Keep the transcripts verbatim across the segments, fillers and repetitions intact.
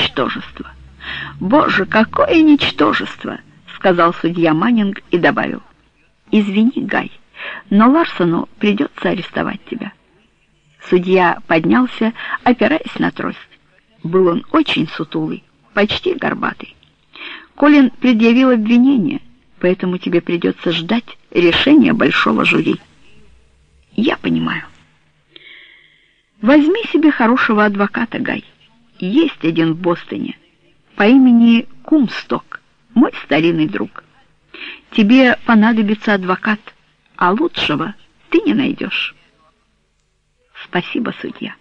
ничтожество. Боже, какое ничтожество, сказал судья Маннинг и добавил: извини, Гай, но Ларсону придется арестовать тебя. Судья поднялся, опираясь на трость. Был он очень сутулый, почти горбатый. Колин предъявил обвинение, поэтому тебе придется ждать решения большого жюри. Я понимаю. Возьми себе хорошего адвоката, Гай. Есть один в Бостоне по имени Кумсток, мой старинный друг. Тебе понадобится адвокат, а лучшего ты не найдешь. Спасибо, судья.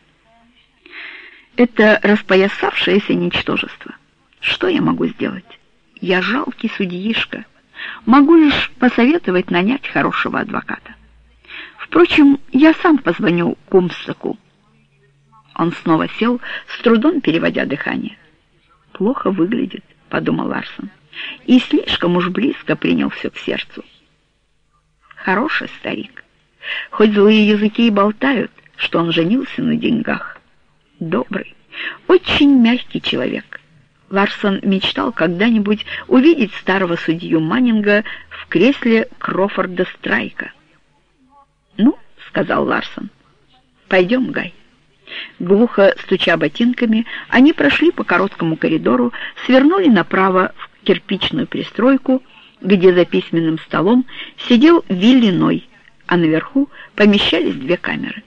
Это распоясавшееся ничтожество. Что я могу сделать? Я жалкий судьишка. Могу лишь посоветовать нанять хорошего адвоката. Впрочем, я сам позвоню Кумстоку. Он снова сел, с трудом переводя дыхание. «Плохо выглядит», — подумал Ларсон, и слишком уж близко принял все к сердцу. Хороший старик. Хоть злые языки и болтают, что он женился на деньгах. Добрый, очень мягкий человек. Ларсон мечтал когда-нибудь увидеть старого судью Маннинга в кресле Крофорда Страйка. «Ну, — сказал Ларсон, — пойдем, Гай». Глухо стуча ботинками, они прошли по короткому коридору, свернули направо в кирпичную пристройку, где за письменным столом сидел Вилли Ной, а наверху помещались две камеры.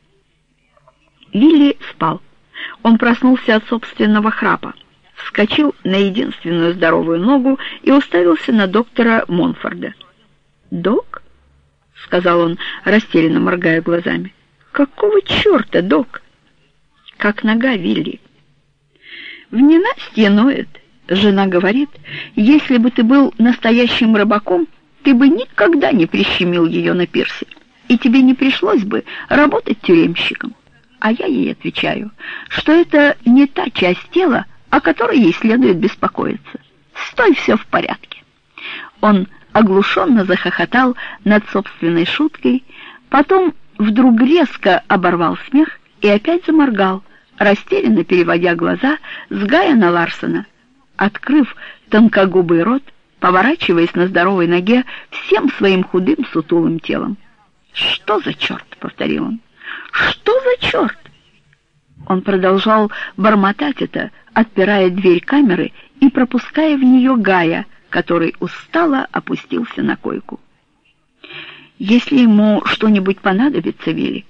Вилли спал. Он проснулся от собственного храпа, вскочил на единственную здоровую ногу и уставился на доктора Монфорда. «Док?» — сказал он, растерянно моргая глазами. «Какого черта, док?» «Как нога, Вилли?» «В ненастье ноет. Жена говорит, если бы ты был настоящим рыбаком, ты бы никогда не прищемил ее на пирсе, и тебе не пришлось бы работать тюремщиком». А я ей отвечаю, что это не та часть тела, о которой ей следует беспокоиться. С той все в порядке. Он оглушенно захохотал над собственной шуткой, потом вдруг резко оборвал смех и опять заморгал, растерянно переводя глаза с Гая на Ларсона, открыв тонкогубый рот, поворачиваясь на здоровой ноге всем своим худым сутулым телом. «Что за черт?» — повторил он. «Что за черт?» Он продолжал бормотать это, отпирая дверь камеры и пропуская в нее Гая, который устало опустился на койку. «Если ему что-нибудь понадобится, Вилли...»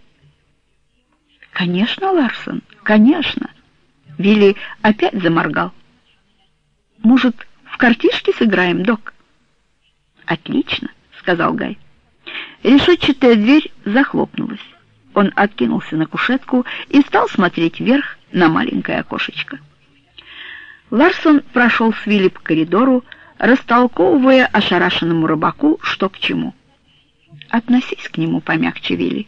«Конечно, Ларсон, конечно!» Вилли опять заморгал. «Может, в картишки сыграем, док?» «Отлично», — сказал Гай. Решетчатая дверь захлопнулась. Он откинулся на кушетку и стал смотреть вверх на маленькое окошечко. Ларсон прошел с Вилли по коридору, растолковывая ошарашенному рыбаку, что к чему. «Относись к нему помягче, Вилли.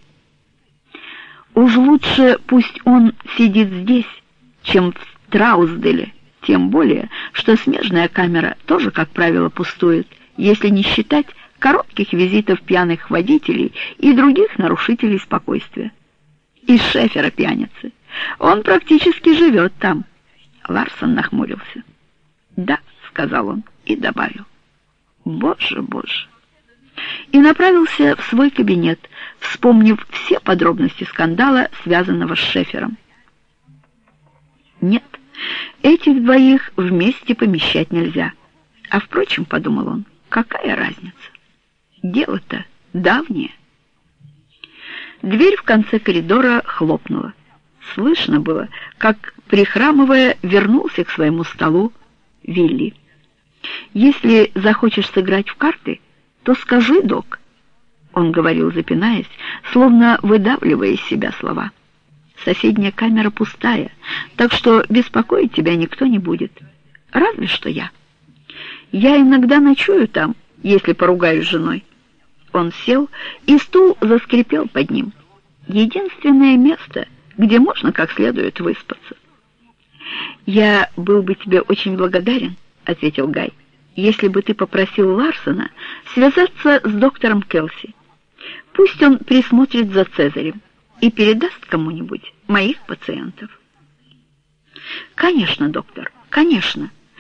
Уж лучше пусть он сидит здесь, чем в Траусделе, тем более, что смежная камера тоже, как правило, пустует, если не считать коротких визитов пьяных водителей и других нарушителей спокойствия. И Шефера пьяницы. Он практически живет там». Ларсон нахмурился. «Да», — сказал он и добавил. «Боже, боже». И направился в свой кабинет, вспомнив все подробности скандала, связанного с Шефером. Нет, этих двоих вместе помещать нельзя. А впрочем, подумал он, какая разница? Дело-то давнее. Дверь в конце коридора хлопнула. Слышно было, как, прихрамывая, вернулся к своему столу Вилли. «Если захочешь сыграть в карты, то скажи, док», — он говорил, запинаясь, словно выдавливая из себя слова. «Соседняя камера пустая, так что беспокоить тебя никто не будет. Разве что я. Я иногда ночую там, если поругаюсь с женой». Он сел, и стул заскрипел под ним. Единственное место, где можно как следует выспаться. «Я был бы тебе очень благодарен», — ответил Гай, «если бы ты попросил Ларсона связаться с доктором Келси. Пусть он присмотрит за Цезарем и передаст кому-нибудь моих пациентов». «Конечно, доктор, конечно».